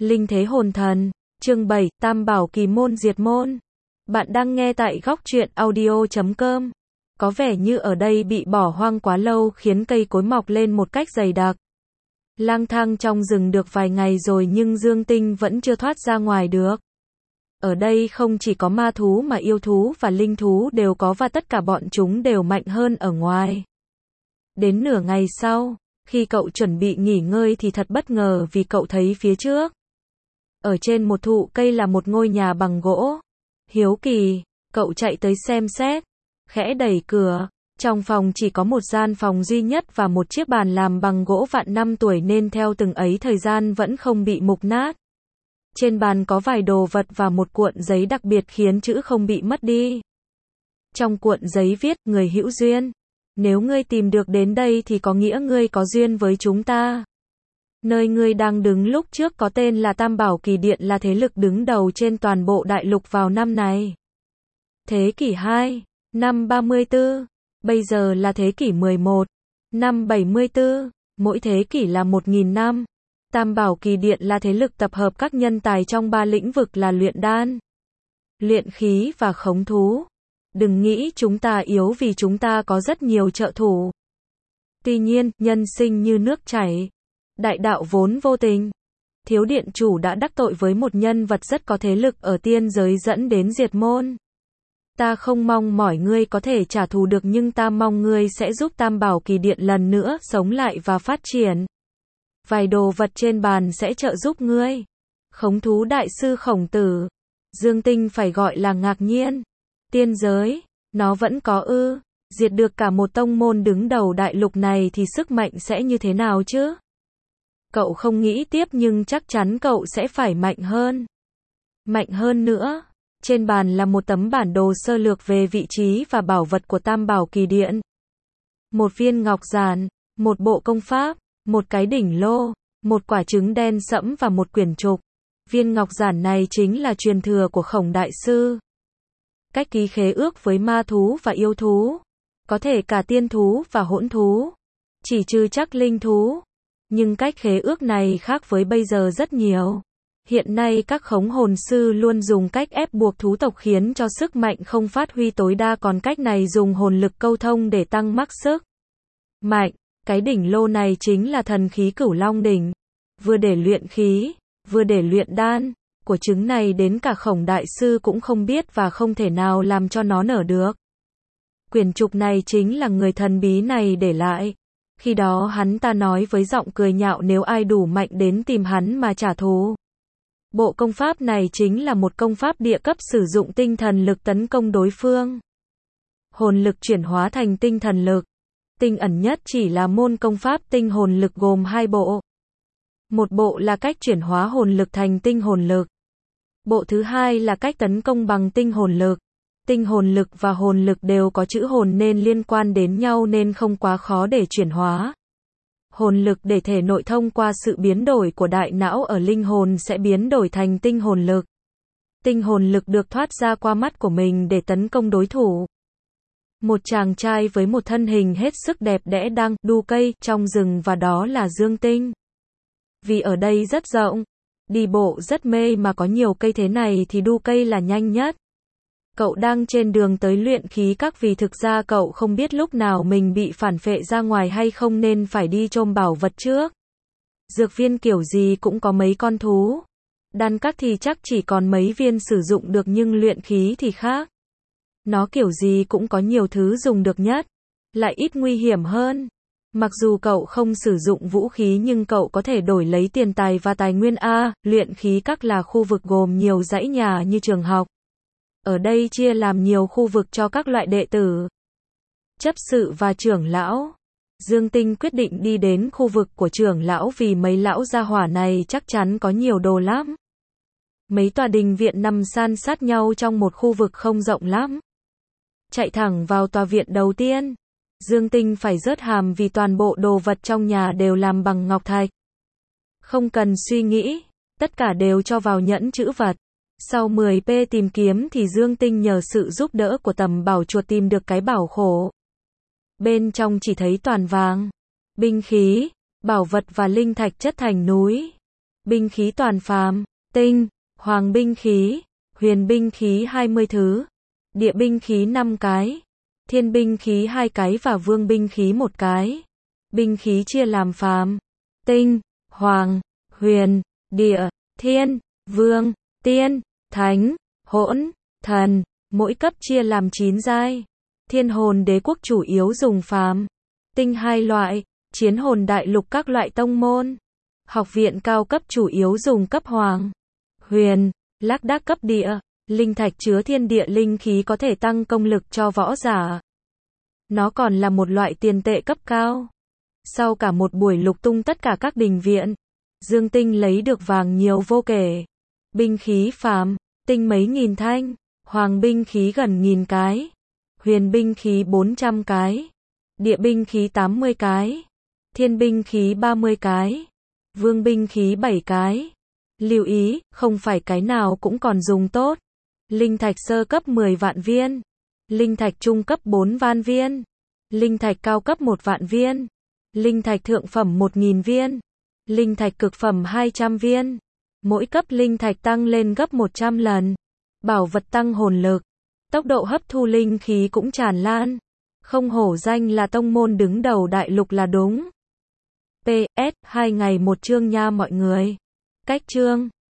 Linh thế hồn thần, chương 7, Tam bảo kỳ môn diệt môn. Bạn đang nghe tại góc truyện audio.com. Có vẻ như ở đây bị bỏ hoang quá lâu khiến cây cối mọc lên một cách dày đặc. Lang thang trong rừng được vài ngày rồi nhưng Dương Tinh vẫn chưa thoát ra ngoài được. Ở đây không chỉ có ma thú mà yêu thú và linh thú đều có và tất cả bọn chúng đều mạnh hơn ở ngoài. Đến nửa ngày sau, khi cậu chuẩn bị nghỉ ngơi thì thật bất ngờ vì cậu thấy phía trước. Ở trên một thụ cây là một ngôi nhà bằng gỗ. Hiếu kỳ, cậu chạy tới xem xét, khẽ đẩy cửa. Trong phòng chỉ có một gian phòng duy nhất và một chiếc bàn làm bằng gỗ vạn năm tuổi nên theo từng ấy thời gian vẫn không bị mục nát. Trên bàn có vài đồ vật và một cuộn giấy đặc biệt khiến chữ không bị mất đi. Trong cuộn giấy viết, người hữu duyên. Nếu ngươi tìm được đến đây thì có nghĩa ngươi có duyên với chúng ta. Nơi ngươi đang đứng lúc trước có tên là Tam Bảo Kỳ Điện, là thế lực đứng đầu trên toàn bộ đại lục vào năm này. Thế kỷ 2, năm 34, bây giờ là thế kỷ 11, năm 74, mỗi thế kỷ là 1000 năm. Tam Bảo Kỳ Điện là thế lực tập hợp các nhân tài trong 3 lĩnh vực là luyện đan, luyện khí và khống thú. Đừng nghĩ chúng ta yếu vì chúng ta có rất nhiều trợ thủ. Tuy nhiên, nhân sinh như nước chảy. Đại đạo vốn vô tình. Thiếu điện chủ đã đắc tội với một nhân vật rất có thế lực ở tiên giới dẫn đến diệt môn. Ta không mong mỏi ngươi có thể trả thù được nhưng ta mong ngươi sẽ giúp Tam Bảo Kỳ Điện lần nữa sống lại và phát triển. Vài đồ vật trên bàn sẽ trợ giúp ngươi. Khống thú đại sư Khổng Tử. Dương Tinh phải gọi là ngạc nhiên. Tiên giới, nó vẫn có ư? Diệt được cả một tông môn đứng đầu đại lục này thì sức mạnh sẽ như thế nào chứ? Cậu không nghĩ tiếp nhưng chắc chắn cậu sẽ phải mạnh hơn. Mạnh hơn nữa. Trên bàn là một tấm bản đồ sơ lược về vị trí và bảo vật của Tam Bảo Kỳ Điện. Một viên ngọc giản, một bộ công pháp, một cái đỉnh lô, một quả trứng đen sẫm và một quyển trục. Viên ngọc giản này chính là truyền thừa của Khổng đại sư. Cách ký khế ước với ma thú và yêu thú, có thể cả tiên thú và hỗn thú, chỉ trừ chắc linh thú. Nhưng cách khế ước này khác với bây giờ rất nhiều. Hiện nay các khống hồn sư luôn dùng cách ép buộc thú tộc khiến cho sức mạnh không phát huy tối đa, còn cách này dùng hồn lực câu thông để tăng mắc sức mạnh. Cái đỉnh lô này chính là thần khí Cửu Long đỉnh, vừa để luyện khí, vừa để luyện đan. Của trứng này đến cả Khổng đại sư cũng không biết và không thể nào làm cho nó nở được. Quyển trục này chính là người thần bí này để lại. Khi đó hắn ta nói với giọng cười nhạo nếu ai đủ mạnh đến tìm hắn mà trả thù. Bộ công pháp này chính là một công pháp địa cấp sử dụng tinh thần lực tấn công đối phương. Hồn lực chuyển hóa thành tinh thần lực. Tinh ẩn nhất chỉ là môn công pháp tinh hồn lực gồm 2 bộ. Một bộ là cách chuyển hóa hồn lực thành tinh hồn lực. Bộ thứ hai là cách tấn công bằng tinh hồn lực. Tinh hồn lực và hồn lực đều có chữ hồn nên liên quan đến nhau nên không quá khó để chuyển hóa. Hồn lực để thể nội thông qua sự biến đổi của đại não ở linh hồn sẽ biến đổi thành tinh hồn lực. Tinh hồn lực được thoát ra qua mắt của mình để tấn công đối thủ. Một chàng trai với một thân hình hết sức đẹp đẽ đang đu cây trong rừng và đó là Dương Tinh. Vì ở đây rất rộng, đi bộ rất mê mà có nhiều cây thế này thì đu cây là nhanh nhất. Cậu đang trên đường tới luyện khí các vì thực ra cậu không biết lúc nào mình bị phản phệ ra ngoài hay không nên phải đi chôm bảo vật trước. Dược viên kiểu gì cũng có mấy con thú. Đan các thì chắc chỉ còn mấy viên sử dụng được nhưng luyện khí thì khác. Nó kiểu gì cũng có nhiều thứ dùng được nhất, lại ít nguy hiểm hơn. Mặc dù cậu không sử dụng vũ khí nhưng cậu có thể đổi lấy tiền tài và tài nguyên A. Luyện khí các là khu vực gồm nhiều dãy nhà như trường học. Ở đây chia làm nhiều khu vực cho các loại đệ tử, chấp sự và trưởng lão. Dương Tinh quyết định đi đến khu vực của trưởng lão vì mấy lão gia hỏa này chắc chắn có nhiều đồ lắm. Mấy tòa đình viện nằm san sát nhau trong một khu vực không rộng lắm. Chạy thẳng vào tòa viện đầu tiên. Dương Tinh phải rớt hàm vì toàn bộ đồ vật trong nhà đều làm bằng ngọc thạch. Không cần suy nghĩ, tất cả đều cho vào nhẫn trữ vật. Sau 10p tìm kiếm thì Dương Tinh nhờ sự giúp đỡ của Tầm Bảo Chuột tìm được cái bảo khố. Bên trong chỉ thấy toàn vàng, binh khí, bảo vật và linh thạch chất thành núi. Binh khí toàn phàm, tinh, hoàng binh khí, huyền binh khí 20 thứ, địa binh khí 5 cái, thiên binh khí 2 cái và vương binh khí 1 cái. Binh khí chia làm phàm, tinh, hoàng, huyền, địa, thiên, vương, tiên, thánh, hỗn, thần, mỗi cấp chia làm 9 giai. Thiên hồn đế quốc chủ yếu dùng phàm, tinh 2 loại, chiến hồn đại lục các loại tông môn. Học viện cao cấp chủ yếu dùng cấp hoàng, huyền, lác đác cấp địa, linh thạch chứa thiên địa linh khí có thể tăng công lực cho võ giả. Nó còn là một loại tiền tệ cấp cao. Sau cả một buổi lục tung tất cả các đình viện, Dương Tinh lấy được vàng nhiều vô kể. Binh khí phàm, tinh mấy nghìn thanh, hoàng binh khí gần 1000 cái, huyền binh khí 400 cái, địa binh khí 80 cái, thiên binh khí 30 cái, vương binh khí 7 cái. Lưu ý, không phải cái nào cũng còn dùng tốt. Linh thạch sơ cấp 10 vạn viên, linh thạch trung cấp 4 vạn viên, linh thạch cao cấp 1 vạn viên, linh thạch thượng phẩm 1000 viên, linh thạch cực phẩm 200 viên. Mỗi cấp linh thạch tăng lên gấp 100 lần. Bảo vật tăng hồn lực, tốc độ hấp thu linh khí cũng tràn lan. Không hổ danh là tông môn đứng đầu đại lục là đúng. PS, 2 ngày một chương nha mọi người. Cách chương